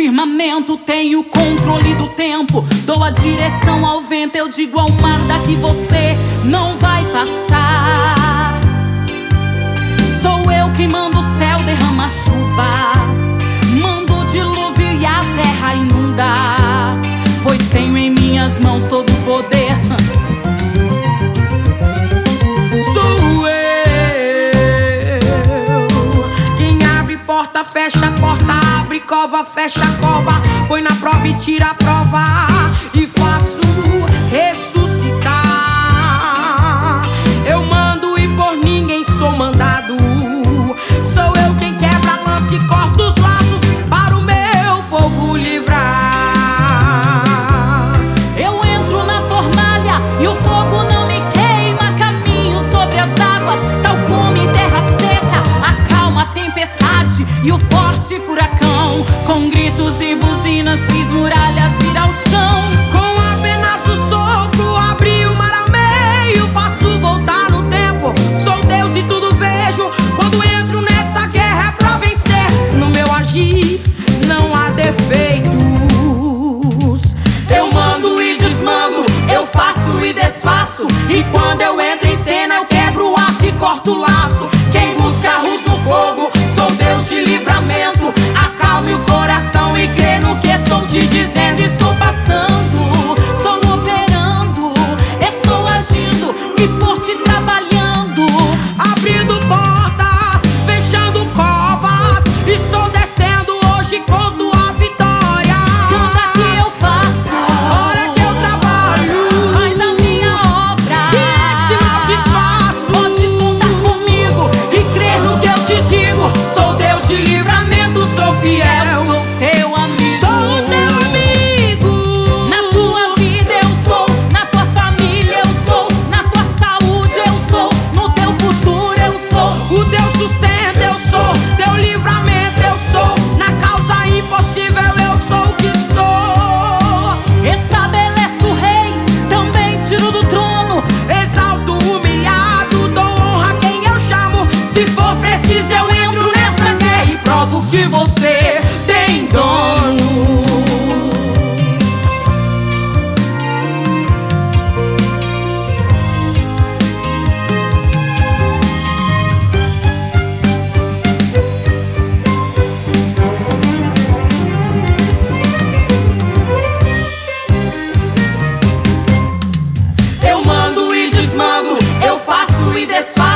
firmamento, tenho controle do tempo, dou a direção ao vento. Eu digo ao mar, daqui você não vai passar. Sou eu quem manda o céu derramar chuva, mando o dilúvio e a terra inundar, pois tenho em minhas mãos todo o poder. Sou eu quem abre porta, fecha a porta, abre cova, fecha a cova, põe na prova e tira a prova, e faço ressuscitar. Eu mando e por ninguém sou mandado. Sou eu quem quebra a lança e corta os laços para o meu povo livrar. Eu entro na fornalha e o fogo não me queima, caminho sobre as águas, tal como em terra seca. Acalma a tempestade e o forte furacão, com gritos e buzinas fiz muralhas vir ao chão. Com apenas o sopro abri o mar ao meio, faço voltar no tempo, sou Deus e tudo vejo. Quando entro nessa guerra é pra vencer, no meu agir não há defeitos. Eu mando e desmando, eu faço e desfaço, e quando eu entro em cena eu quebro o arco e corto o laço. Quem busca luz no fogo, sou Deus de livramento. Acalme o coração e crê no que estou te dizendo. Estou passando, Estou operando, estou agindo e por ti trabalhando, abrindo portas, fechando covas. Estou descendo hoje com tua vitória. tudo que eu faço, Hora que eu trabalho, faz a minha obra. que esse não desfaço. Podes contar comigo E crer no que eu te digo. Sou Deus de livramento, sou fiel. sou teu amigo. Sou teu amigo. Na tua vida eu sou, na tua família eu sou, na tua saúde eu sou, no teu futuro eu sou. O teu sustento eu sou, teu livramento eu sou, na causa impossível eu sou o que sou. Estabeleço reis, também tiro do trono. Exalto o humilhado, dou honra a quem eu chamo. Se for preciso eu entro nessa guerra e provo que você tem dono. Eu mando e desmando, eu faço e desfaço.